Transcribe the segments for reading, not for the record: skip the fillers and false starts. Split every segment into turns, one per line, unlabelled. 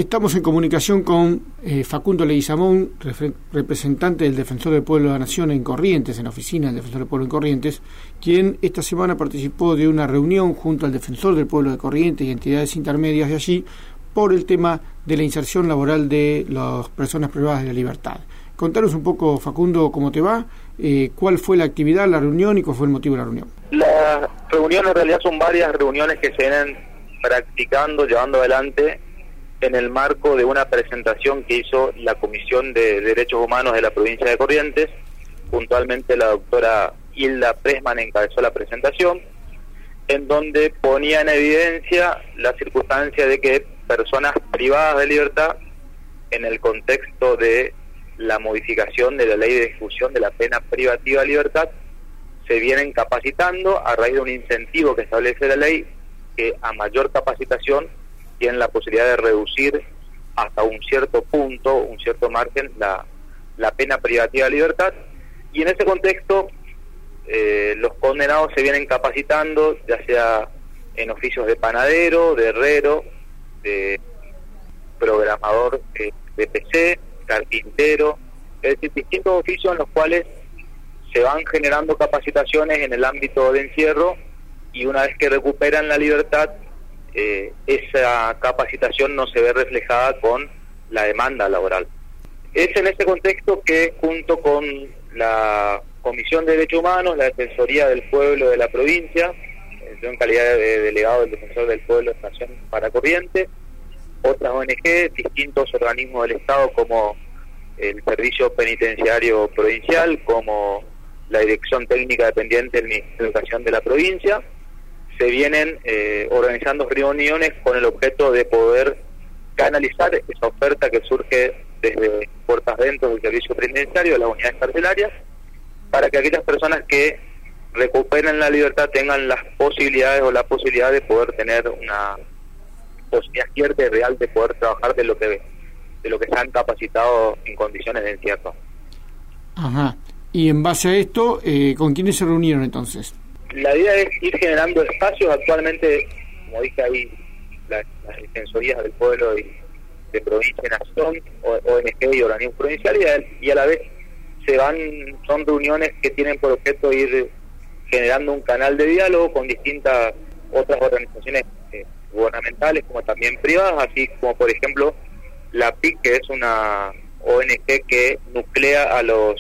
Estamos en comunicación con Facundo Leguizamón, representante del Defensor del Pueblo de la Nación en Corrientes, en la oficina del Defensor del Pueblo en Corrientes, quien esta semana participó de una reunión junto al Defensor del Pueblo de Corrientes y entidades intermedias de allí por el tema de la inserción laboral de las personas privadas de la libertad. Contanos un poco, Facundo, cómo te va, cuál fue la actividad, la reunión y cuál fue el motivo de la reunión.
La reunión en realidad son varias reuniones que se vienen practicando, llevando adelante en el marco de una presentación que hizo la Comisión de Derechos Humanos de la provincia de Corrientes. Puntualmente la doctora Hilda Pressman encabezó la presentación, en donde ponía en evidencia la circunstancia de que personas privadas de libertad, en el contexto de la modificación de la ley de ejecución de la pena privativa de libertad, se vienen capacitando a raíz de un incentivo que establece la ley, que a mayor capacitación tienen la posibilidad de reducir hasta un cierto punto, un cierto margen, la pena privativa de libertad. Y en ese contexto, los condenados se vienen capacitando, ya sea en oficios de panadero, de herrero, de programador de PC, carpintero, es decir, distintos oficios en los cuales se van generando capacitaciones en el ámbito de encierro, y una vez que recuperan la libertad, esa capacitación no se ve reflejada con la demanda laboral. Es en ese contexto que, junto con la Comisión de Derechos Humanos, la Defensoría del Pueblo de la provincia, yo en calidad de delegado del Defensor del Pueblo de la Nación para Corrientes, otras ONG, distintos organismos del Estado como el Servicio Penitenciario Provincial, como la Dirección Técnica Dependiente del Ministerio de Educación de la provincia, se vienen organizando reuniones con el objeto de poder canalizar esa oferta que surge desde puertas dentro del servicio penitenciario, de las unidades carcelarias, para que aquellas personas que recuperen la libertad tengan las posibilidades o la posibilidad de poder tener una posibilidad cierta y real de poder trabajar de lo que se han capacitado en condiciones de encierro.
Ajá. Y en base a esto, ¿con quiénes se reunieron entonces?
La idea es ir generando espacios. Actualmente, como dije ahí, las defensorías del pueblo de provincia y nación, ONG y organismos provinciales, y a la vez son reuniones que tienen por objeto ir generando un canal de diálogo con distintas otras organizaciones gubernamentales como también privadas, así como por ejemplo la PIC, que es una ONG que nuclea a las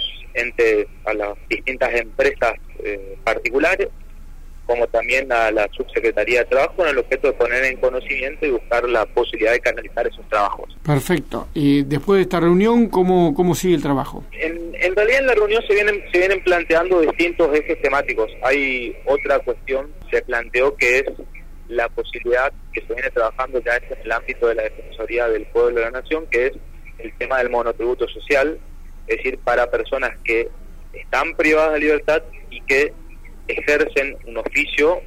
distintas empresas particulares, como también a la Subsecretaría de Trabajo, con el objeto de poner en conocimiento y buscar la posibilidad de canalizar esos trabajos.
Perfecto. Y después de esta reunión, ¿cómo sigue el trabajo?
En realidad en la reunión se vienen planteando distintos ejes temáticos. Hay otra cuestión, se planteó, que es la posibilidad que se viene trabajando ya en el ámbito de la Defensoría del Pueblo de la Nación, que es el tema del monotributo social, es decir, para personas que están privadas de libertad y que ejercen un oficio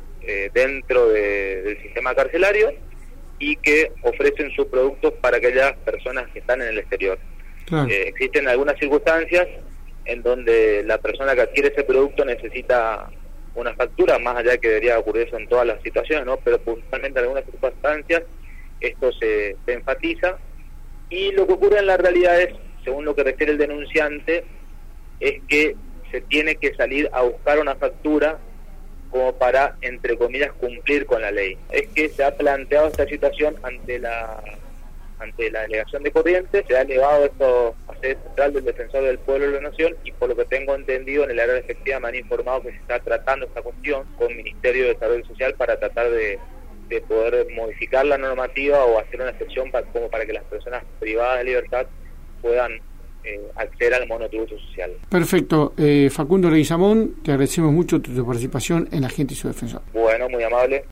dentro del sistema carcelario y que ofrecen sus productos para aquellas personas que están en el exterior. Claro. Existen algunas circunstancias en donde la persona que adquiere ese producto necesita una factura, más allá de que debería ocurrir eso en todas las situaciones, ¿no? Pero puntualmente en algunas circunstancias esto se enfatiza, y lo que ocurre en la realidad es, según lo que refiere el denunciante, es que se tiene que salir a buscar una factura como para, entre comillas, cumplir con la ley. Es que se ha planteado esta situación ante la delegación de Corrientes, se ha elevado esto a sede central del Defensor del Pueblo de la Nación, y por lo que tengo entendido en el área efectiva me han informado que se está tratando esta cuestión con el Ministerio de Desarrollo Social para tratar de poder modificar la normativa o hacer una excepción como para que las personas privadas de libertad puedan acceder al monotributo social.
Perfecto. Facundo Leguizamón, te agradecemos mucho tu participación en La Gente y su Defensor.
Bueno, muy amable.